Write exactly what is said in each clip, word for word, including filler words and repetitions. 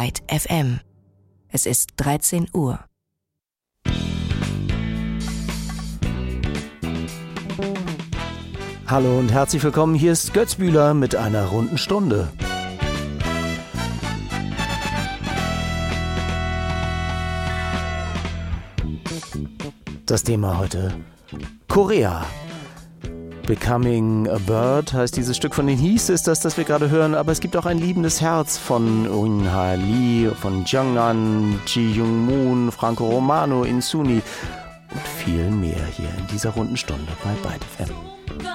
Byte F M. Es ist dreizehn Uhr. Hallo und herzlich willkommen, hier ist Götz Bühler mit einer runden Stunde. Das Thema heute: Korea. Becoming a Bird heißt dieses Stück von den Hieß ist das, das wir gerade hören, aber es gibt auch ein liebendes Herz von Eun-ha Lee, von Jonghan, Ji Young-moon, Franco Romano, Insuni und viel mehr hier in dieser runden Stunde bei Byte F M.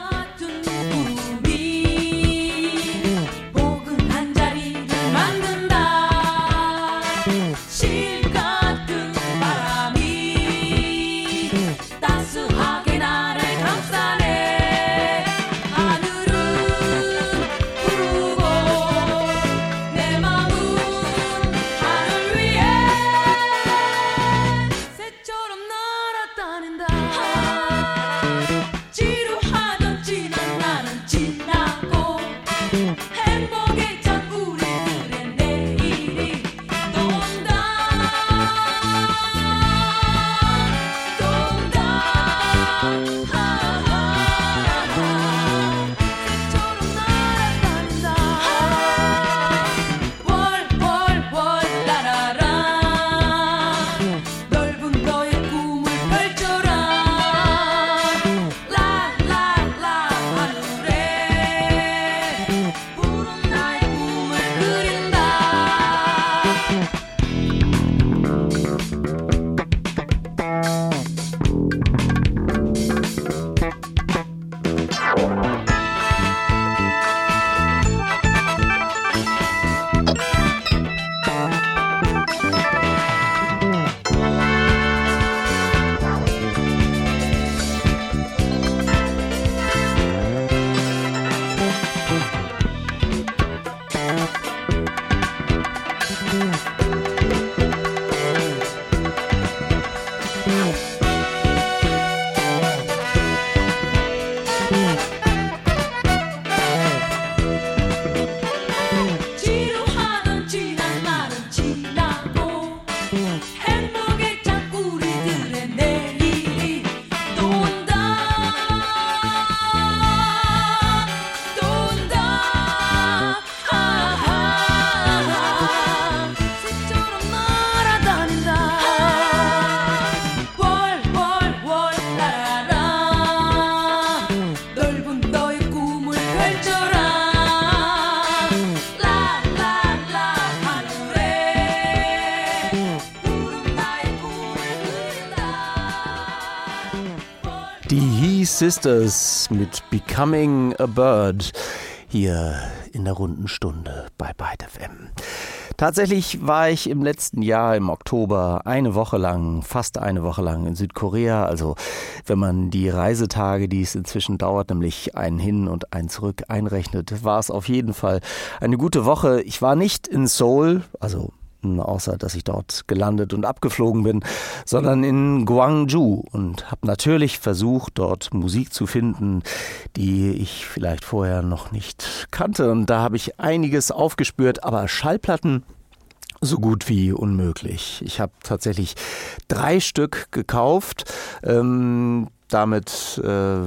Sisters mit Becoming a Bird hier in der runden Stunde bei Byte F M. Tatsächlich war ich im letzten Jahr im Oktober eine Woche lang, fast eine Woche lang in Südkorea. Also wenn man die Reisetage, die es inzwischen dauert, nämlich ein Hin und ein Zurück einrechnet, war es auf jeden Fall eine gute Woche. Ich war nicht in Seoul, also außer dass ich dort gelandet und abgeflogen bin, sondern in Gwangju und habe natürlich versucht, dort Musik zu finden, die ich vielleicht vorher noch nicht kannte. Und da habe ich einiges aufgespürt, aber Schallplatten so gut wie unmöglich. Ich habe tatsächlich drei Stück gekauft. Ähm, Damit äh,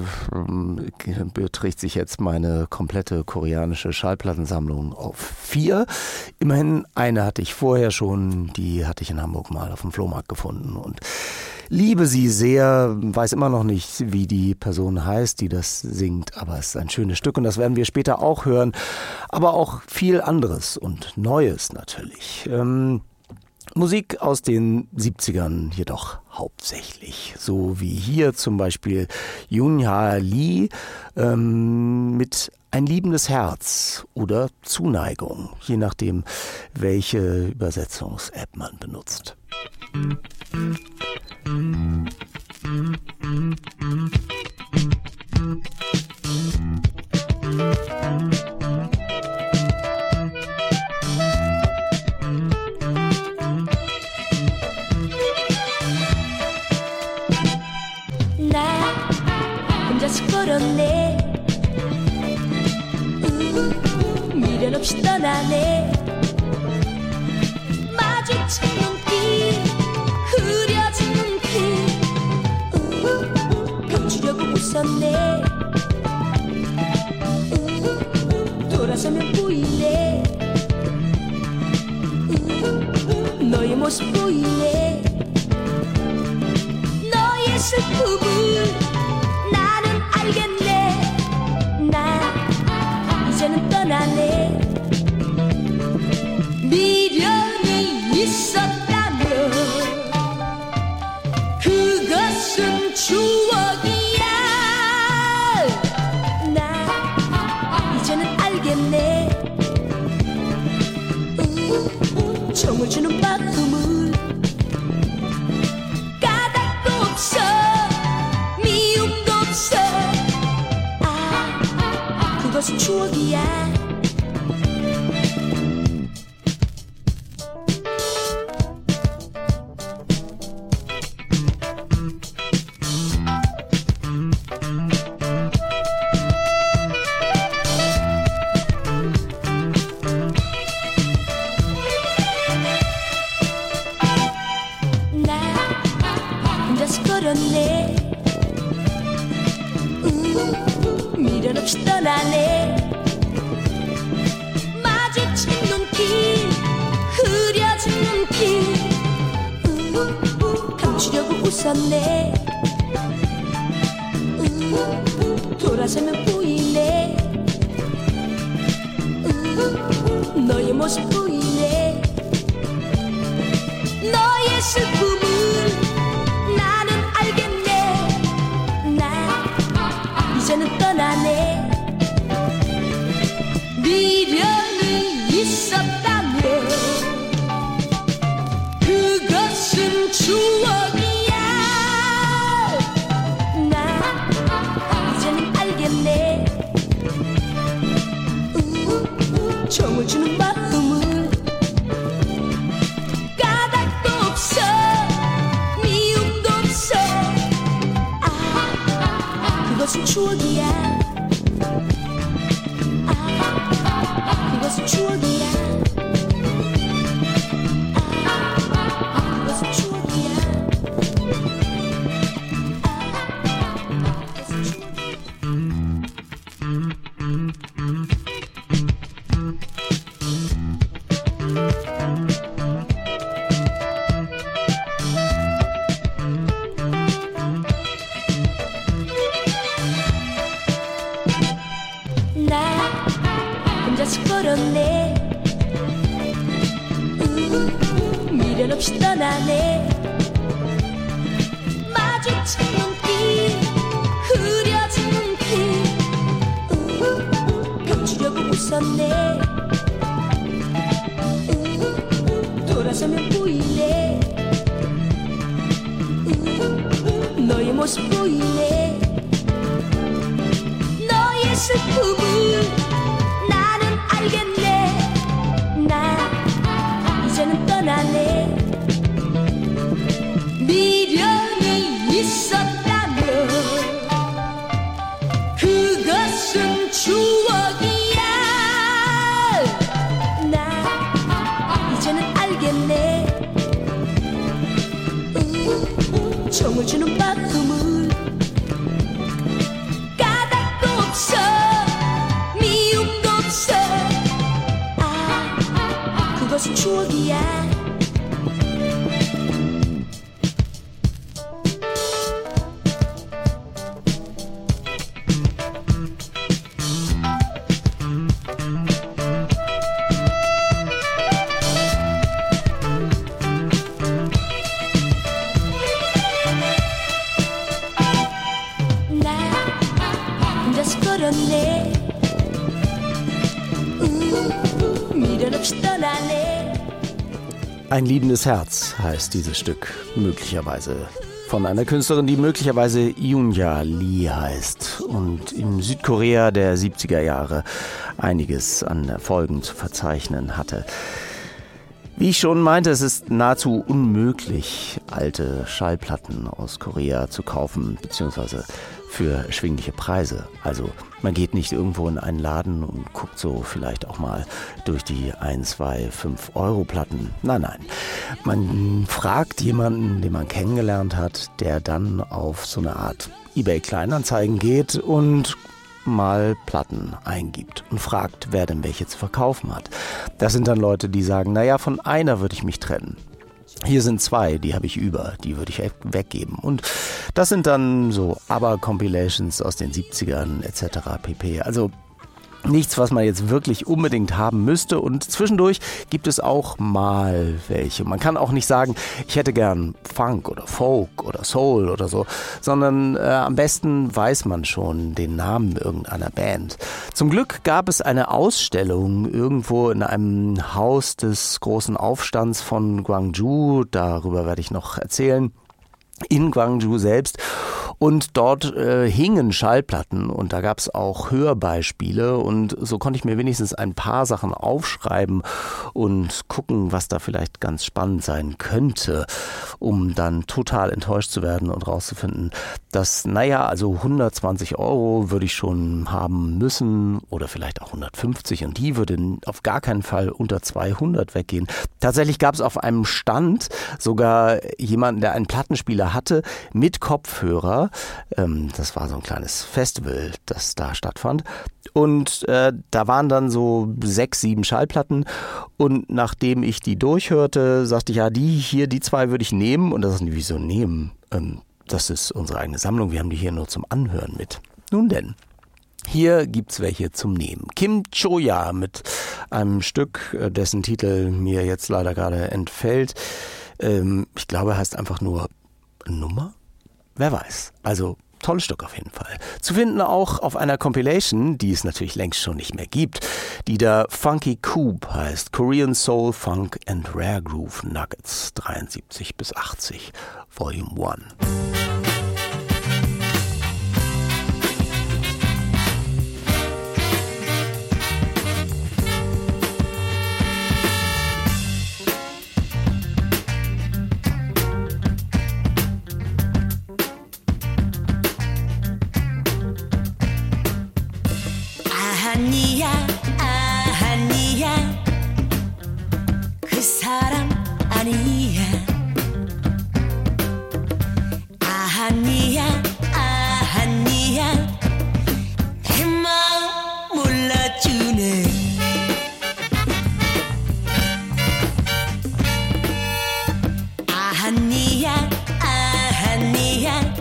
beträgt sich jetzt meine komplette koreanische Schallplattensammlung auf vier. Immerhin eine hatte ich vorher schon, die hatte ich in Hamburg mal auf dem Flohmarkt gefunden und liebe sie sehr, weiß immer noch nicht, wie die Person heißt, die das singt, aber es ist ein schönes Stück und das werden wir später auch hören, aber auch viel anderes und Neues natürlich. Ähm, Musik aus den siebzigern jedoch hauptsächlich, so wie hier zum Beispiel Eun-ha Lee ähm, mit Ein liebendes Herz oder Zuneigung, je nachdem, welche Übersetzungs-App man benutzt. 걸었네 미련 없이 떠나네 마주친 눈길 흐려진 눈길 감추려고 웃었네. 돌아서면 보이네. 너의 모습 보이네. 너의 슬픔을 나는 알겠네. 나 이제는 떠나네. 미련이 있었다면 그것은 추억이야. 나 이제는 알겠네. 정을 주는 마음을 까닭도 없어 미움도 없어. 아 그것은 추억이야. 걸었네. 음, 미련 없이 떠나네. 마주친 눈길 흐려진 눈길 음, 감추려고 웃었네. 음, 돌아서면 보이네. 음, 너의 모습 보이네. 너의 슬픔을 이제는 떠나네. 미련이 있었다면 그것은 추억이야. 나 이제는 알겠네. 음, 정을 주는 마음을 까닭도 없어 미움도 없어. 아 그것은 추억이야. 아, 그것은 추억이야. 아, 그것은 추억이야. 아, 그것은 혼자서 걸었네. 음, 미련 없이 떠나네. 마주친 눈길 흐려진 눈길 음, 감추려고 웃었네. 음, 돌아서면 보이네. 음, 너의 모습 보이네. 너의 슬픔을 알겠네. 나 이제는 떠나네. 미련이 있었다면 그것은 추억이야. 나 이제는 알겠네. 음, 정을 주는 마음을 까닭도 없어 미움도 없어. 그것은 추억이야. 나 혼자서 걸었네. 음, 미련 없이 떠나네. Ein liebendes Herz heißt dieses Stück, möglicherweise. Von einer Künstlerin, die möglicherweise Yoonja Lee heißt und in Südkorea der siebziger Jahre einiges an Erfolgen zu verzeichnen hatte. Wie ich schon meinte, es ist nahezu unmöglich, alte Schallplatten aus Korea zu kaufen, beziehungsweise für erschwingliche Preise. Also man geht nicht irgendwo in einen Laden und guckt so vielleicht auch mal durch die ein, zwei, fünf Euro Platten. Nein, nein. Man fragt jemanden, den man kennengelernt hat, der dann auf so eine Art eBay-Kleinanzeigen geht und mal Platten eingibt und fragt, wer denn welche zu verkaufen hat. Das sind dann Leute, die sagen, naja, von einer würde ich mich trennen. Hier sind zwei, die habe ich über, die würde ich weggeben. Und das sind dann so ABBA-Compilations aus den siebzigern et cetera pp. Also nichts, was man jetzt wirklich unbedingt haben müsste, und zwischendurch gibt es auch mal welche. Man kann auch nicht sagen, ich hätte gern Funk oder Folk oder Soul oder so, sondern äh, am besten weiß man schon den Namen irgendeiner Band. Zum Glück gab es eine Ausstellung irgendwo in einem Haus des großen Aufstands von Gwangju, darüber werde ich noch erzählen, in Gwangju selbst. Und dort äh, hingen Schallplatten und da gab es auch Hörbeispiele, und so konnte ich mir wenigstens ein paar Sachen aufschreiben und gucken, was da vielleicht ganz spannend sein könnte, um dann total enttäuscht zu werden und rauszufinden, dass, naja, also hundertzwanzig Euro würde ich schon haben müssen oder vielleicht auch hundertfünfzig, und die würde auf gar keinen Fall unter zweihundert weggehen. Tatsächlich gab es auf einem Stand sogar jemanden, der einen Plattenspieler hatte mit Kopfhörer. Das war so ein kleines Festival, das da stattfand. Und äh, da waren dann so sechs, sieben Schallplatten. Und nachdem ich die durchhörte, sagte ich, ja, die hier, die zwei würde ich nehmen. Und das ist wieso nehmen? Ähm, das ist unsere eigene Sammlung. Wir haben die hier nur zum Anhören mit. Nun denn. Hier gibt's welche zum Nehmen. Kim Choya mit einem Stück, dessen Titel mir jetzt leider gerade entfällt. Ähm, ich glaube, er heißt einfach nur Nummer? Wer weiß. Also, tolles Stück auf jeden Fall. Zu finden auch auf einer Compilation, die es natürlich längst schon nicht mehr gibt, die da Funky Coop heißt. Korean Soul, Funk and Rare Groove Nuggets dreiundsiebzig bis achtzig, Volume eins. 아니야 아니야 그 사람 아니야 아니야 아니야 내 마음 몰라주네 아니야 아니야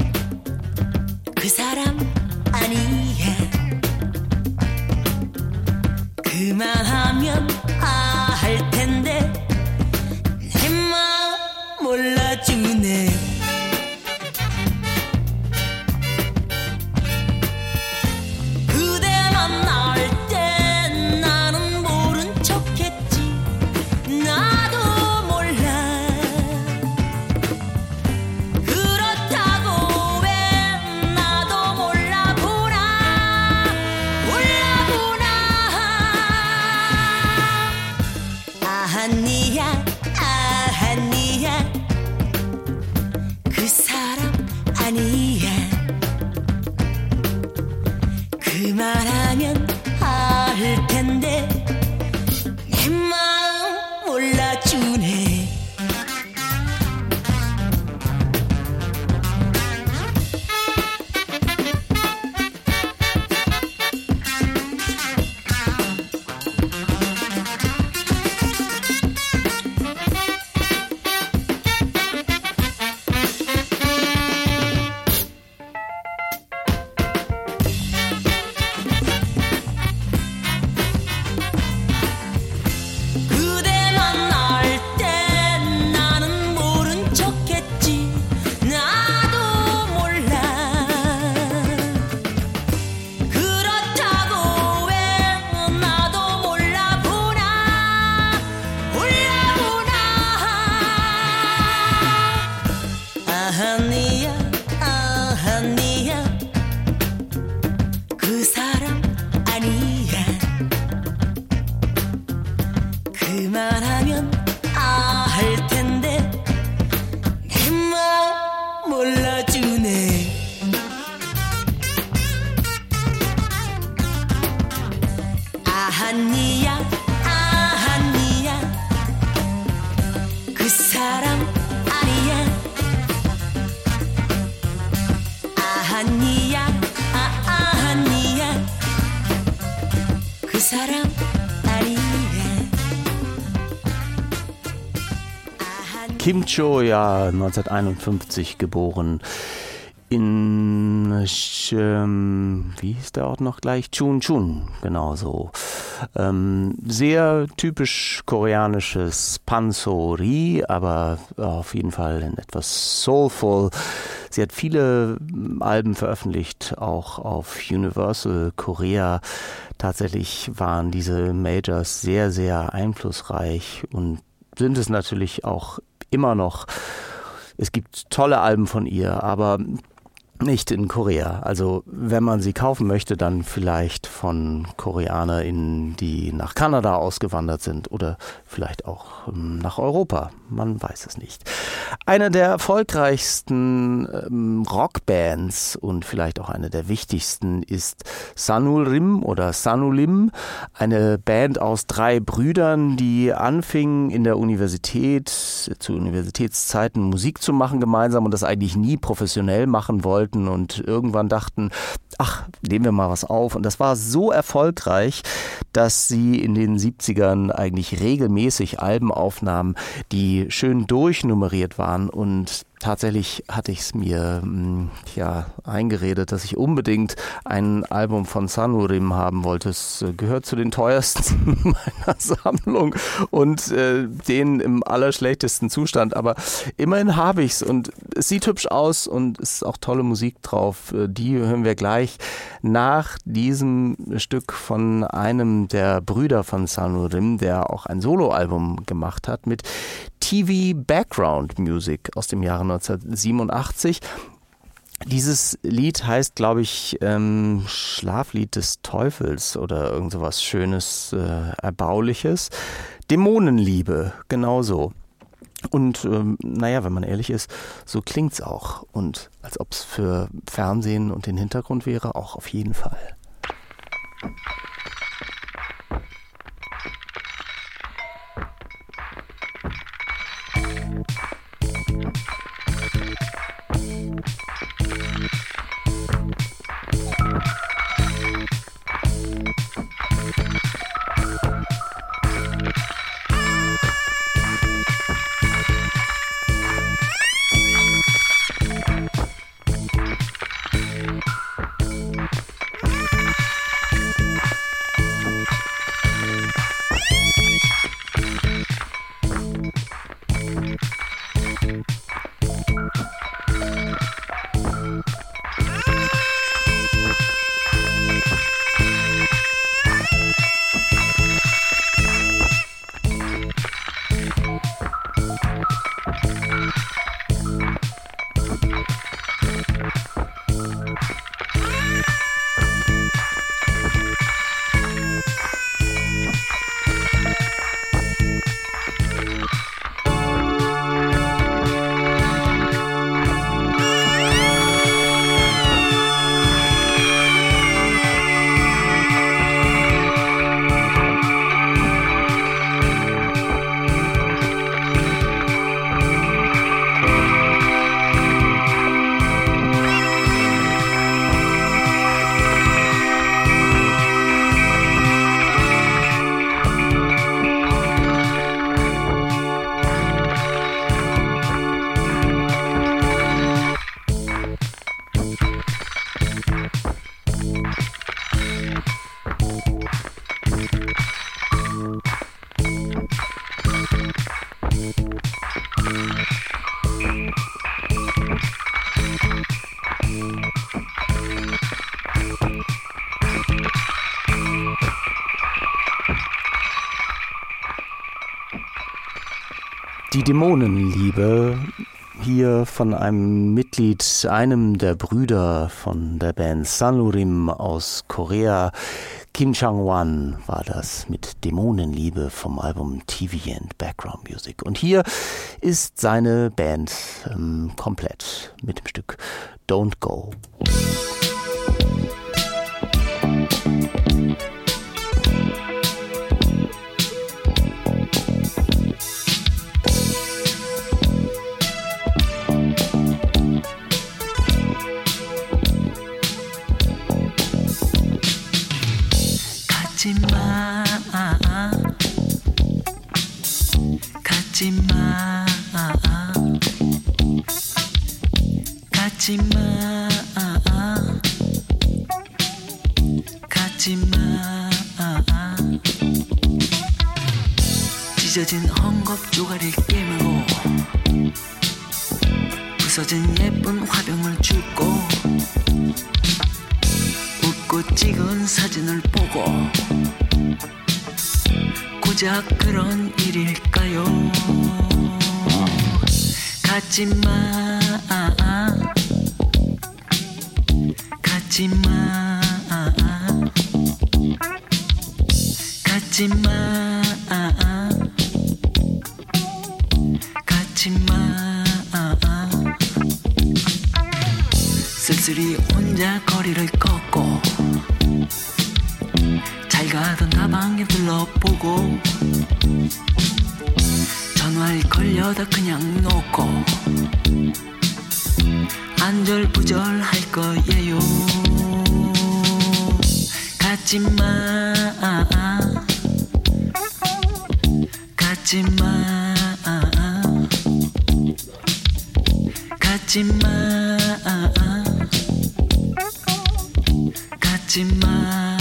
그 사람 아니야 그만하면 아 할 텐데 내 마음 몰라주네 그대 만날 땐 나는 모른 척했지 나도 몰라 그렇다고 왜 나도 몰라보나 몰라보나 아니야 아니야 그 사람 아니야 그만하면 알 텐데 내 마음 몰라주네 그대 만날 때 아니야 아니야 그 사람 아니야 아니야 아니야 그 사람 아니야. Kim Cho-ja, neunzehnhunderteinundfünfzig geboren in, ähm, wie hieß der Ort noch gleich? Chunchun, genau so. Ähm, sehr typisch koreanisches Pansori, aber auf jeden Fall etwas soulful. Sie hat viele Alben veröffentlicht, auch auf Universal Korea. Tatsächlich waren diese Majors sehr, sehr einflussreich und sind es natürlich auch immer noch. Es gibt tolle Alben von ihr, aber nicht in Korea. Also wenn man sie kaufen möchte, dann vielleicht von KoreanerInnen, die nach Kanada ausgewandert sind oder vielleicht auch ähm, nach Europa. Man weiß es nicht. Eine der erfolgreichsten ähm, Rockbands und vielleicht auch eine der wichtigsten ist Sanurim oder Sanulim, eine Band aus drei Brüdern, die anfingen in der Universität, zu Universitätszeiten Musik zu machen gemeinsam und das eigentlich nie professionell machen wollten. Und irgendwann dachten, ach, nehmen wir mal was auf. Und das war so erfolgreich, dass sie in den siebzigern eigentlich regelmäßig Alben aufnahmen, die schön durchnummeriert waren. Und tatsächlich hatte ich es mir ja eingeredet, dass ich unbedingt ein Album von Sanurim haben wollte. Es gehört zu den teuersten meiner Sammlung und äh, den im allerschlechtesten Zustand. Aber immerhin habe ich es und es sieht hübsch aus und es ist auch tolle Musik drauf. Die hören wir gleich nach diesem Stück von einem der Brüder von Sanurim, der auch ein Soloalbum gemacht hat mit T V Background Music aus dem Jahre neunzehnhundertsiebenundachtzig. Dieses Lied heißt, glaube ich, ähm, Schlaflied des Teufels oder irgend so was Schönes, äh, Erbauliches. Dämonenliebe, genauso. Und ähm, naja, wenn man ehrlich ist, so klingt's auch. Und als ob es für Fernsehen und den Hintergrund wäre, auch auf jeden Fall. Die Dämonenliebe, hier von einem Mitglied, einem der Brüder von der Band Sanurim aus Korea. Kim Chang-won war das mit Dämonenliebe vom Album T V and Background Music. Und hier ist seine Band ähm, komplett mit dem Stück Don't Go. 가지마 가지마 가지마 가지마 찢어진 헝겊 조각을 깨물고 부서진 예쁜 화병을 줍고 웃고 찍은 사진을 보고 고작 그런 일일까요? 가지마 가지마 가지마 가지마 쓸쓸히 혼자 거리를 걷고 잘 가던 다방에 둘러보고 전화를 걸려다 그냥 놓고 안절부절할 거예요. 가지마 가지마 가지마 가지마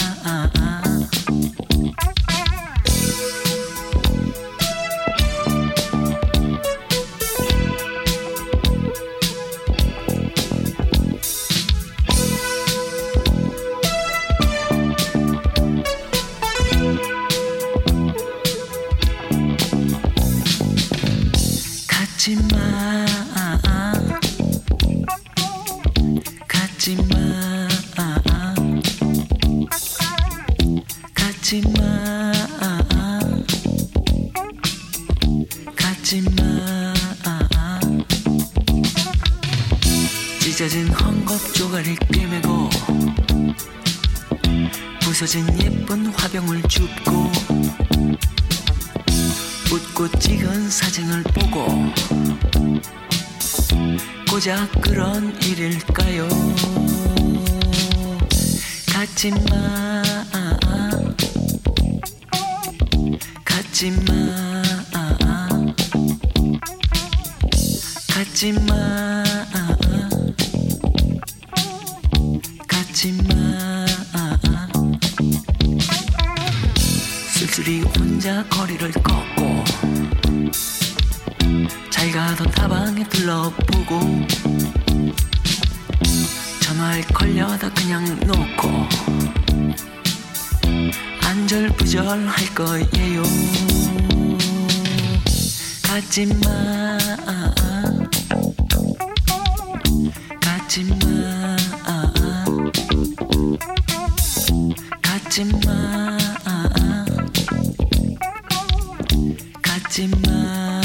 찢어진 헝겊 조각을 꿰매고 부서진 예쁜 화병을 줍고 웃고 찍은 사진을 보고 고작 그런 일일까요? 가지마 가지마 가지마 가지마 쓸쓸히 혼자 거리를 걷고 잘 가던 다방에 둘러보고 전화를 걸려다 그냥 놓고 안절부절할 거예요. 가지마 가지마 가지마 가지마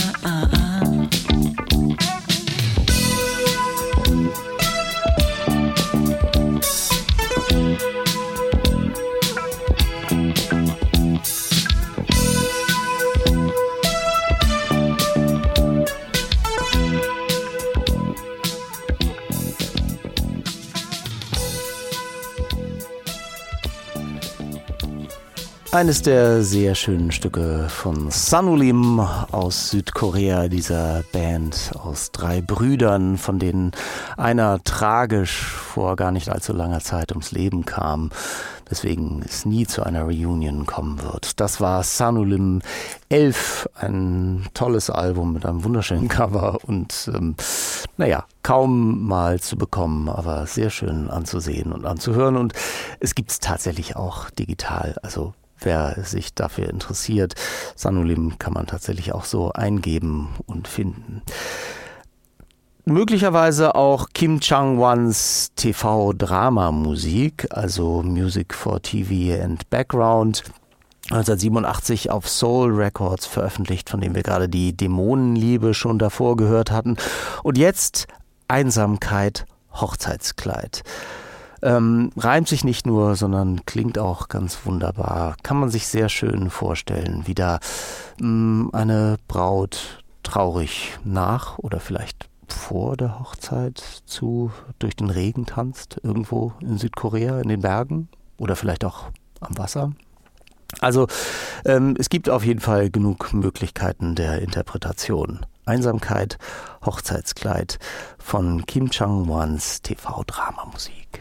Eines der sehr schönen Stücke von Sanulim aus Südkorea, dieser Band aus drei Brüdern, von denen einer tragisch vor gar nicht allzu langer Zeit ums Leben kam, weswegen es nie zu einer Reunion kommen wird. Das war Sanulim elf, ein tolles Album mit einem wunderschönen Cover und ähm, naja, kaum mal zu bekommen, aber sehr schön anzusehen und anzuhören, und es gibt es tatsächlich auch digital, also wer sich dafür interessiert, Sanulim kann man tatsächlich auch so eingeben und finden. Möglicherweise auch Kim Chang-wons T V-Drama-Musik, also Music for T V and Background, neunzehnhundertsiebenundachtzig auf Soul Records veröffentlicht, von dem wir gerade die Dämonenliebe schon davor gehört hatten. Und jetzt Einsamkeit, Hochzeitskleid. Ähm, reimt sich nicht nur, sondern klingt auch ganz wunderbar. Kann man sich sehr schön vorstellen, wie da mh, eine Braut traurig nach oder vielleicht vor der Hochzeit zu durch den Regen tanzt, irgendwo in Südkorea in den Bergen oder vielleicht auch am Wasser. Also ähm, es gibt auf jeden Fall genug Möglichkeiten der Interpretation. Einsamkeit, Hochzeitskleid von Kim Chang-wons T V-Dramamusik.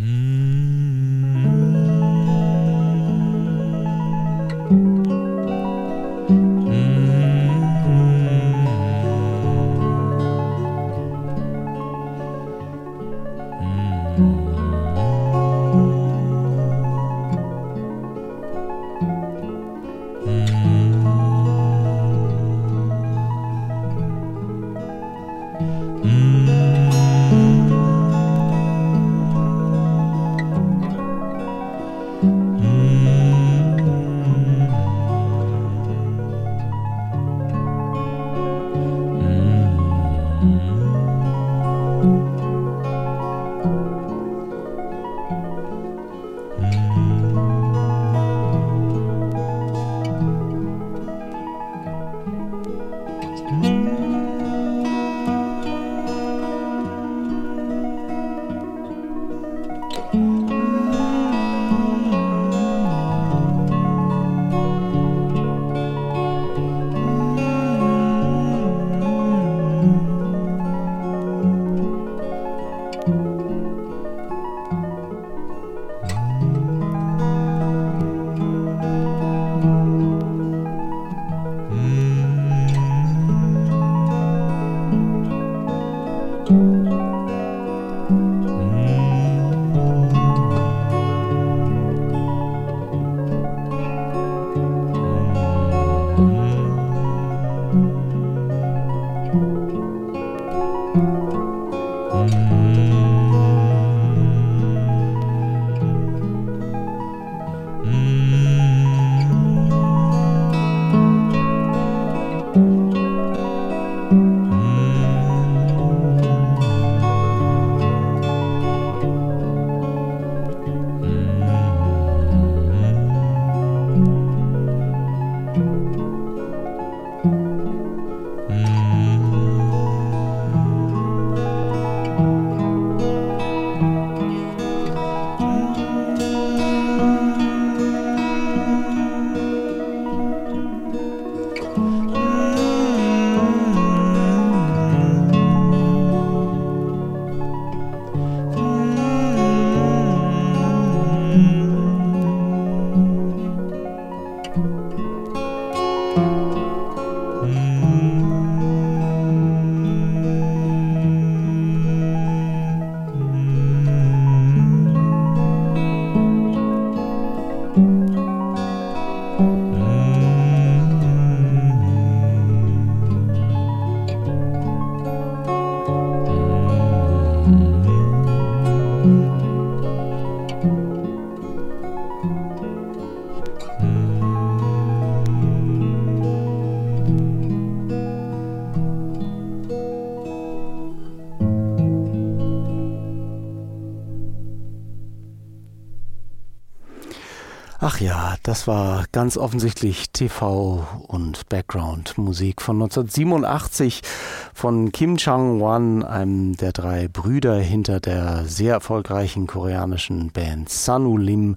Ach ja, das war ganz offensichtlich T V- und Background-Musik von neunzehnhundertsiebenundachtzig von Kim Chang-won, einem der drei Brüder hinter der sehr erfolgreichen koreanischen Band Sunwoo Lim,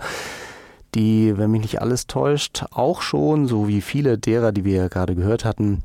die, wenn mich nicht alles täuscht, auch schon, so wie viele derer, die wir gerade gehört hatten,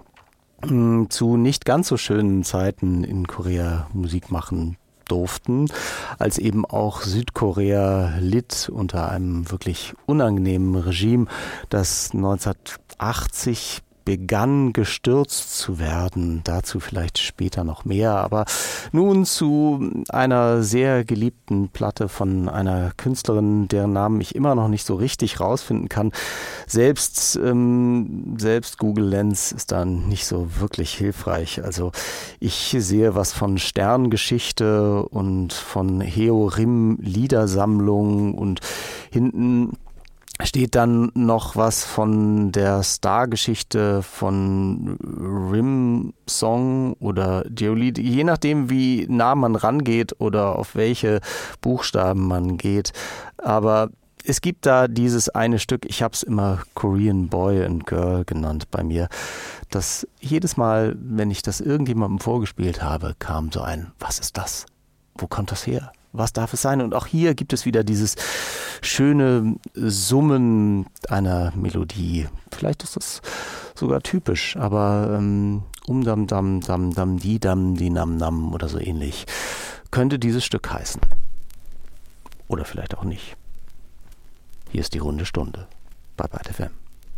zu nicht ganz so schönen Zeiten in Korea Musik machen durften, als eben auch Südkorea litt unter einem wirklich unangenehmen Regime, das neunzehnhundertachtzig begann gestürzt zu werden. Dazu vielleicht später noch mehr. Aber nun zu einer sehr geliebten Platte von einer Künstlerin, deren Namen ich immer noch nicht so richtig rausfinden kann. Selbst, ähm, selbst Google Lens ist dann nicht so wirklich hilfreich. Also ich sehe was von Sterngeschichte und von Heo Rim Liedersammlung und hinten steht dann noch was von der Stargeschichte von Rim Song oder Geolid, je nachdem wie nah man rangeht oder auf welche Buchstaben man geht. Aber es gibt da dieses eine Stück, ich habe es immer Korean Boy and Girl genannt bei mir, das jedes Mal, wenn ich das irgendjemandem vorgespielt habe, kam so ein, was ist das? Wo kommt das her? Was darf es sein? Und auch hier gibt es wieder dieses schöne Summen einer Melodie. Vielleicht ist das sogar typisch, aber ähm, um dam dam dam dam di dam di nam nam oder so ähnlich könnte dieses Stück heißen. Oder vielleicht auch nicht. Hier ist die runde Stunde bei Byte F M.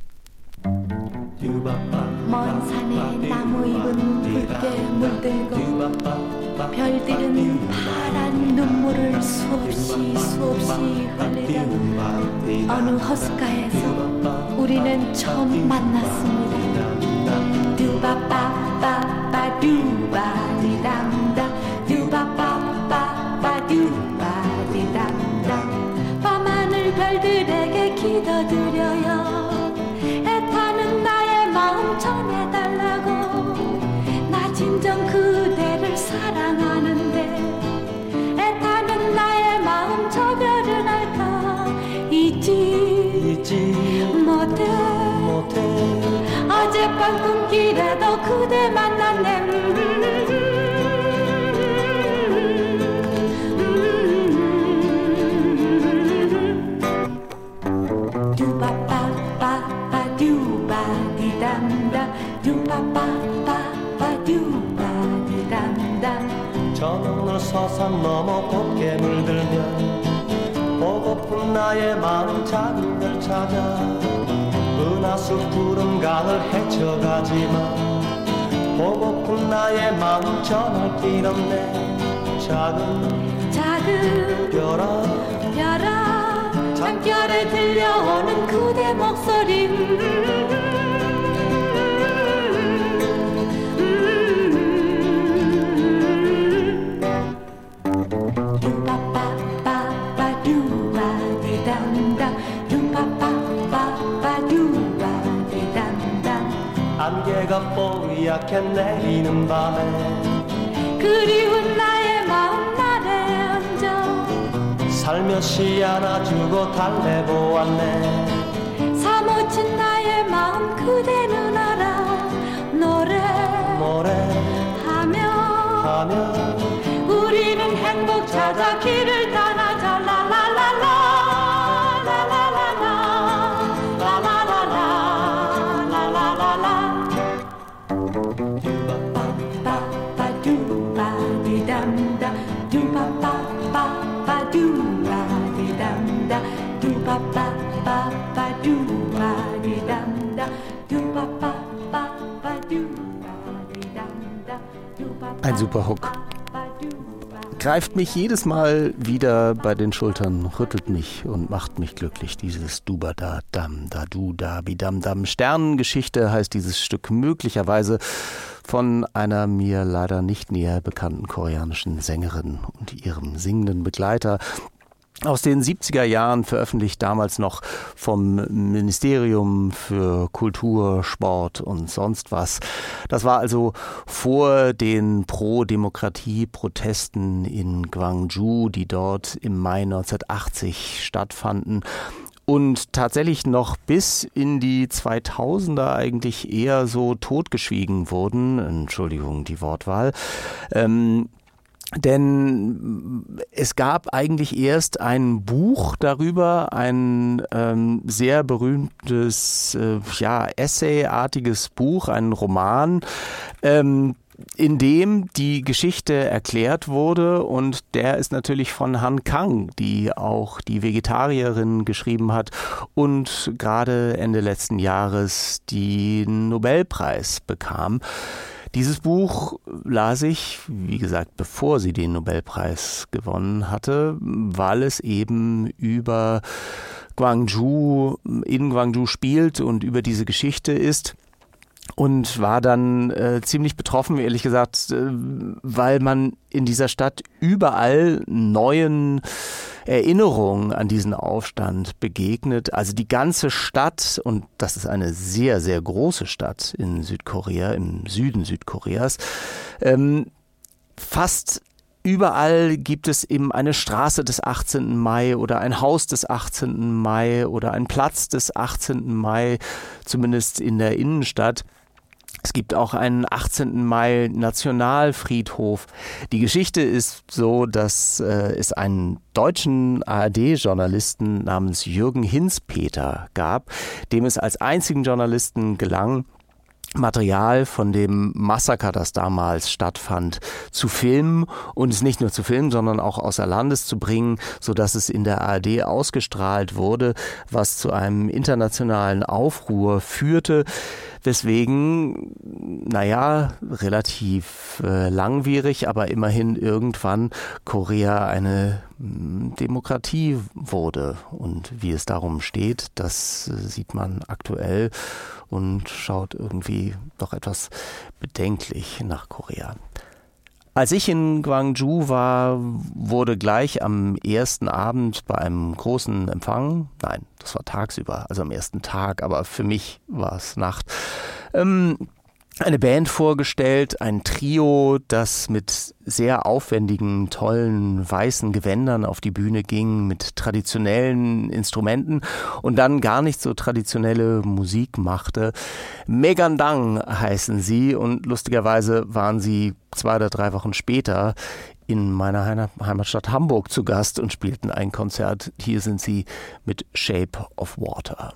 먼 산에 나무 잎은 붉게 물들고 별들은 파란 눈물을 수없이 수없이 흘리다 어느 호숫가에서 우리는 처음 만났습니다. 두바빠빠빠 두바디담다 두바빠빠빠 두바디담다 밤하늘 별들에게 기도드려요. 애타는 나의 마음 전해달라고 나 진정 그대를 사랑하는데 애타는 나의 마음 저 별은 알까 잊지, 잊지 못해, 못해 어젯밤 꿈길에도 그대 만났네. 저녁을 서산 넘어 곱게 물들면 보고픈 나의 마음 작은 별 찾아 은하수 푸른 강을 헤쳐가지만 보고픈 나의 마음 전할 길 없네. 작은 작은 별아 별아 잠결에 들려오는 그대 목소리 안개가 뽀얗게 내리는 밤에 그리운 나의 마음 날에 얹어 살며시 안아주고 달래보았네. 사무친 나의 마음 그대는 알아 노래 노래하며 하며 우리는 행복 찾아 길을 떠나자 라라라라 Ein super Hook. Greift mich jedes Mal wieder bei den Schultern, rüttelt mich und macht mich glücklich. Dieses Duba-da, dam, da, du, da, bidam, dam. Sternengeschichte heißt dieses Stück, möglicherweise von einer mir leider nicht näher bekannten koreanischen Sängerin und ihrem singenden Begleiter. Aus den siebziger Jahren, veröffentlicht damals noch vom Ministerium für Kultur, Sport und sonst was. Das war also vor den Pro-Demokratie-Protesten in Gwangju, die dort im Mai neunzehnhundertachtzig stattfanden. Und tatsächlich noch bis in die zweitausender eigentlich eher so totgeschwiegen wurden. Entschuldigung, die Wortwahl. Ähm, Denn es gab eigentlich erst ein Buch darüber, ein ähm, sehr berühmtes, äh, ja, Essay-artiges Buch, ein Roman, ähm, in dem die Geschichte erklärt wurde, und der ist natürlich von Han Kang, die auch die Vegetarierin geschrieben hat und gerade Ende letzten Jahres den Nobelpreis bekam. Dieses Buch las ich, wie gesagt, bevor sie den Nobelpreis gewonnen hatte, weil es eben über Gwangju, in Gwangju spielt und über diese Geschichte ist. Und war dann äh, ziemlich betroffen, ehrlich gesagt, äh, weil man in dieser Stadt überall neuen Erinnerungen an diesen Aufstand begegnet. Also die ganze Stadt, und das ist eine sehr, sehr große Stadt in Südkorea, im Süden Südkoreas, ähm, fast überall gibt es eben eine Straße des achtzehnten Mai oder ein Haus des achtzehnten Mai oder einen Platz des achtzehnten Mai, zumindest in der Innenstadt. Es gibt auch einen achtzehnten Mai Nationalfriedhof. Die Geschichte ist so, dass äh, es einen deutschen A R D-Journalisten namens Jürgen Hinzpeter gab, dem es als einzigen Journalisten gelang, Material von dem Massaker, das damals stattfand, zu filmen und es nicht nur zu filmen, sondern auch außer Landes zu bringen, sodass es in der A R D ausgestrahlt wurde, was zu einem internationalen Aufruhr führte, weswegen, naja, relativ äh, langwierig, aber immerhin irgendwann Korea eine mh, Demokratie wurde. Und wie es darum steht, das äh, sieht man aktuell und schaut irgendwie doch etwas bedenklich nach Korea. Als ich in Gwangju war, wurde gleich am ersten Abend bei einem großen Empfang, nein, das war tagsüber, also am ersten Tag, aber für mich war es Nacht, ähm, eine Band vorgestellt, ein Trio, das mit sehr aufwendigen, tollen, weißen Gewändern auf die Bühne ging, mit traditionellen Instrumenten und dann gar nicht so traditionelle Musik machte. Megandang heißen sie und lustigerweise waren sie zwei oder drei Wochen später in meiner Heimatstadt Hamburg zu Gast und spielten ein Konzert. Hier sind sie mit Shape of Water.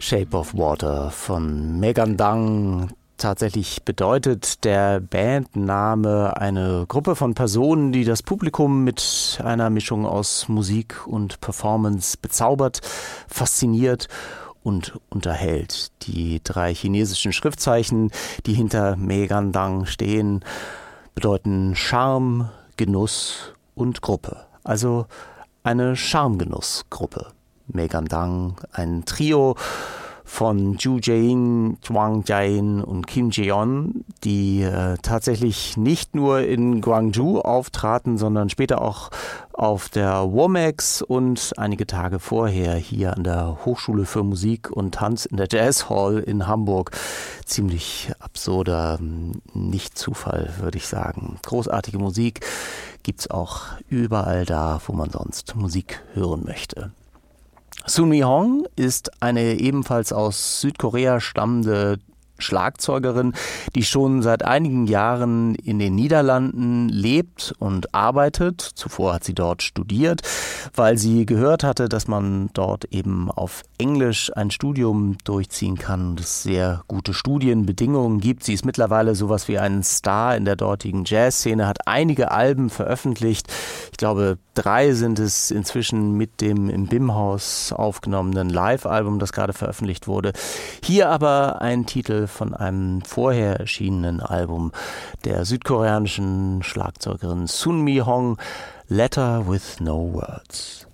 Shape of Water von Megandang. Tatsächlich bedeutet der Bandname eine Gruppe von Personen, die das Publikum mit einer Mischung aus Musik und Performance bezaubert, fasziniert und unterhält. Die drei chinesischen Schriftzeichen, die hinter Megandang stehen, bedeuten Charme, Genuss und Gruppe. Also eine Charmegenussgruppe. Megandang, ein Trio von Zhu Jiaying, Zhuang Jiayin und Kim Jeon, die äh, tatsächlich nicht nur in Gwangju auftraten, sondern später auch auf der Womex und einige Tage vorher hier an der Hochschule für Musik und Tanz in der Jazz Hall in Hamburg. Ziemlich absurder Nicht-Zufall, würde ich sagen. Großartige Musik gibt's auch überall da, wo man sonst Musik hören möchte. Sun Mi-hong ist eine ebenfalls aus Südkorea stammende Schlagzeugerin, die schon seit einigen Jahren in den Niederlanden lebt und arbeitet. Zuvor hat sie dort studiert, weil sie gehört hatte, dass man dort eben auf Englisch ein Studium durchziehen kann und es sehr gute Studienbedingungen gibt. Sie ist mittlerweile sowas wie ein Star in der dortigen Jazzszene, hat einige Alben veröffentlicht. Ich glaube, drei sind es inzwischen mit dem im BIM-Haus aufgenommenen Live-Album, das gerade veröffentlicht wurde. Hier aber ein Titel von einem vorher erschienenen Album der südkoreanischen Schlagzeugerin Sun Mi-hong, Letter with No Words.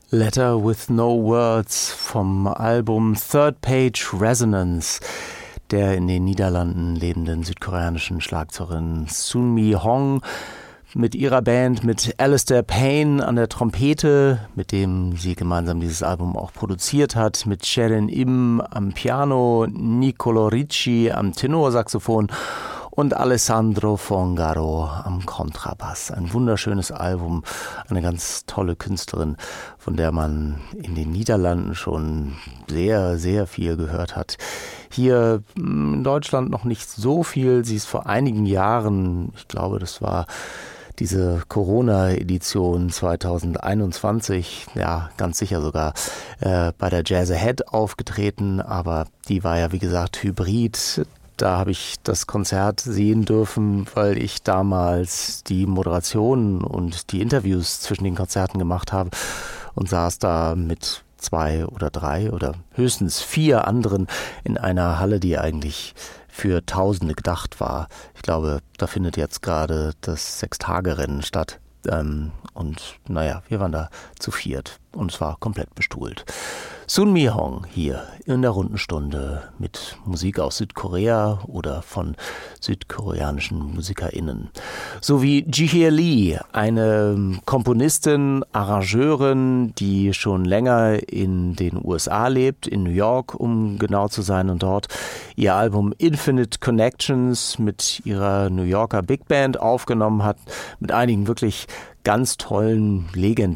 Letter with No Words vom Album Third Page Resonance der in den Niederlanden lebenden südkoreanischen Schlagzeugerin Sunmi Hong mit ihrer Band, mit Alistair Payne an der Trompete, mit dem sie gemeinsam dieses Album auch produziert hat, mit Sharon Im am Piano, Nicolo Ricci am Tenorsaxophon und Alessandro Fongaro am Kontrabass. Ein wunderschönes Album, eine ganz tolle Künstlerin, von der man in den Niederlanden schon sehr, sehr viel gehört hat. Hier in Deutschland noch nicht so viel. Sie ist vor einigen Jahren, ich glaube, das war diese Corona-Edition zwanzig einundzwanzig, ja, ganz sicher sogar, äh, bei der Jazz Ahead aufgetreten, aber die war ja, wie gesagt, hybrid. Da habe ich das Konzert sehen dürfen, weil ich damals die Moderation und die Interviews zwischen den Konzerten gemacht habe und saß da mit zwei oder drei oder höchstens vier anderen in einer Halle, die eigentlich für Tausende gedacht war. Ich glaube, da findet jetzt gerade das Sechstagerennen statt. Ähm, und naja, wir waren da zu viert und es war komplett bestuhlt. Sunmi Hong hier in der Rundenstunde mit Musik aus Südkorea oder von südkoreanischen MusikerInnen. Sowie Ji-hye Lee, eine Komponistin, Arrangeurin, die schon länger in den U S A lebt, in New York, um genau zu sein, und dort ihr Album Infinite Connections mit ihrer New Yorker Big Band aufgenommen hat, mit einigen wirklich ganz tollen,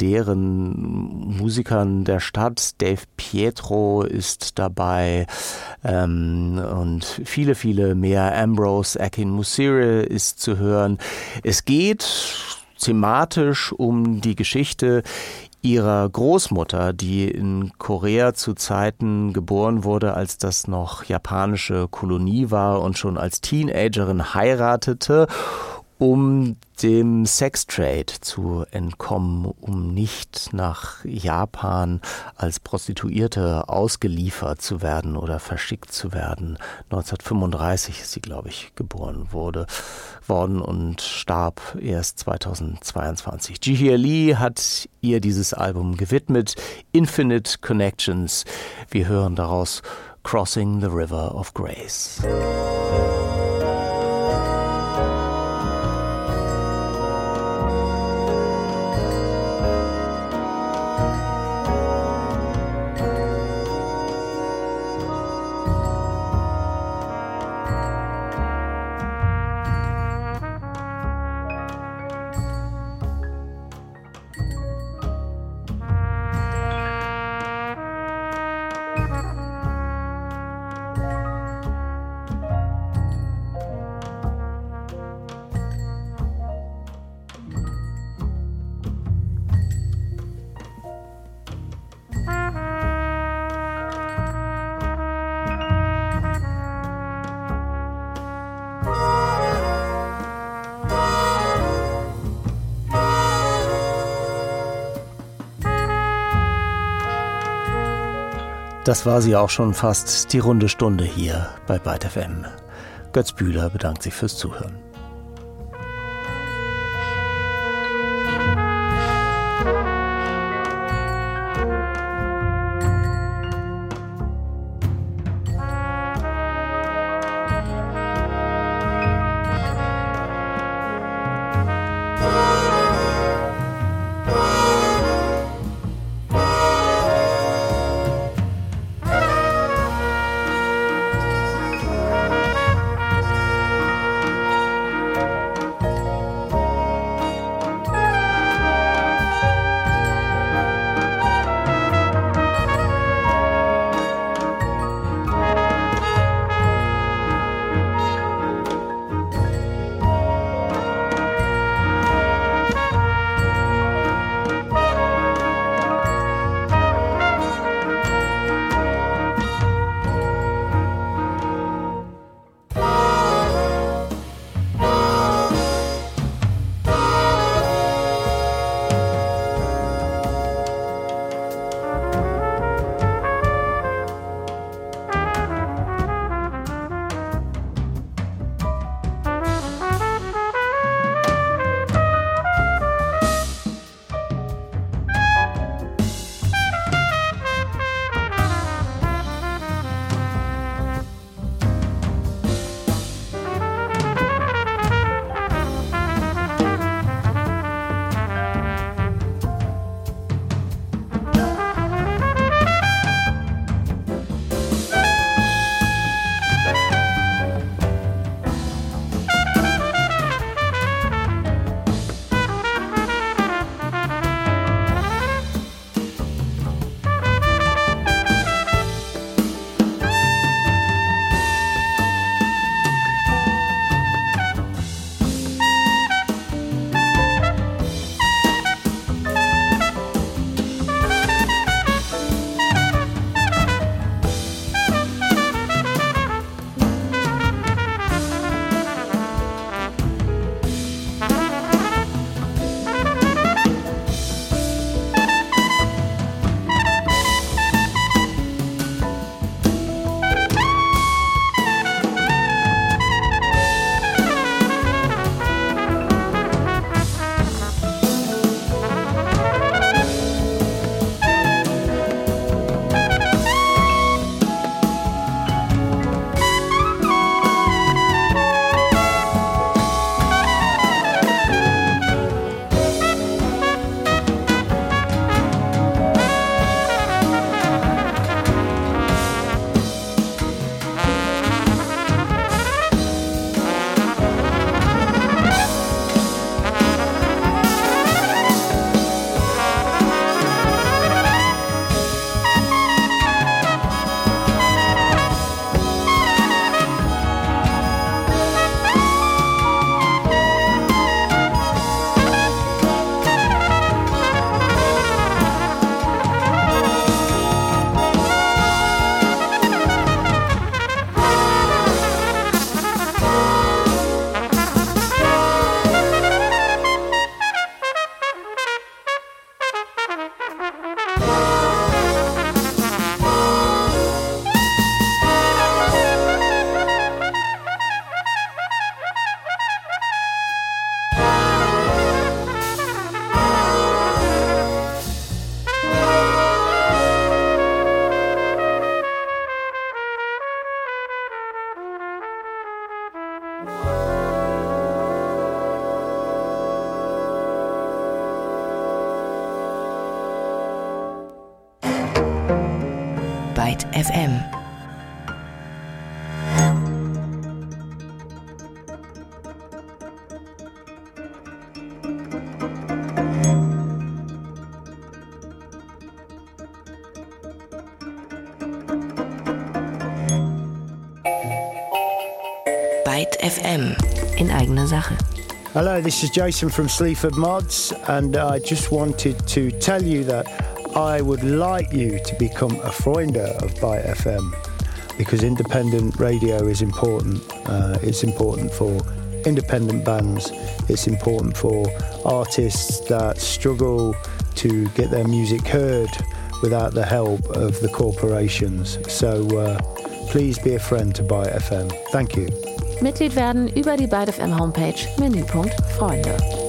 legendären Musikern der Stadt. Dave Pietro ist dabei ähm, und viele, viele mehr. Ambrose Akinmusire ist zu hören. Es geht thematisch um die Geschichte ihrer Großmutter, die in Korea zu Zeiten geboren wurde, als das noch japanische Kolonie war und schon als Teenagerin heiratete, um dem Sextrade zu entkommen, um nicht nach Japan als Prostituierte ausgeliefert zu werden oder verschickt zu werden. neunzehnhundertfünfunddreißig ist sie, glaube ich, geboren wurde, worden und starb erst zweitausendzweiundzwanzig. Ji-hye Lee hat ihr dieses Album gewidmet, Infinite Connections. Wir hören daraus Crossing the River of Grace. Das war sie auch schon fast, die runde Stunde hier bei Byte F M. Götz Bühler bedankt sich fürs Zuhören. Byte F M. Byte F M in eigener Sache. Hello, this is Jason from Sleaford Mods, and I just wanted to tell you that I would like you to become a Freunde of Byte F M, because independent radio is important. Uh, it's important for independent bands. It's important for artists that struggle to get their music heard without the help of the corporations. So uh, please be a friend to Byte F M. Thank you. Mitglied werden über die Byte F M Homepage, Menüpunkt Freunde.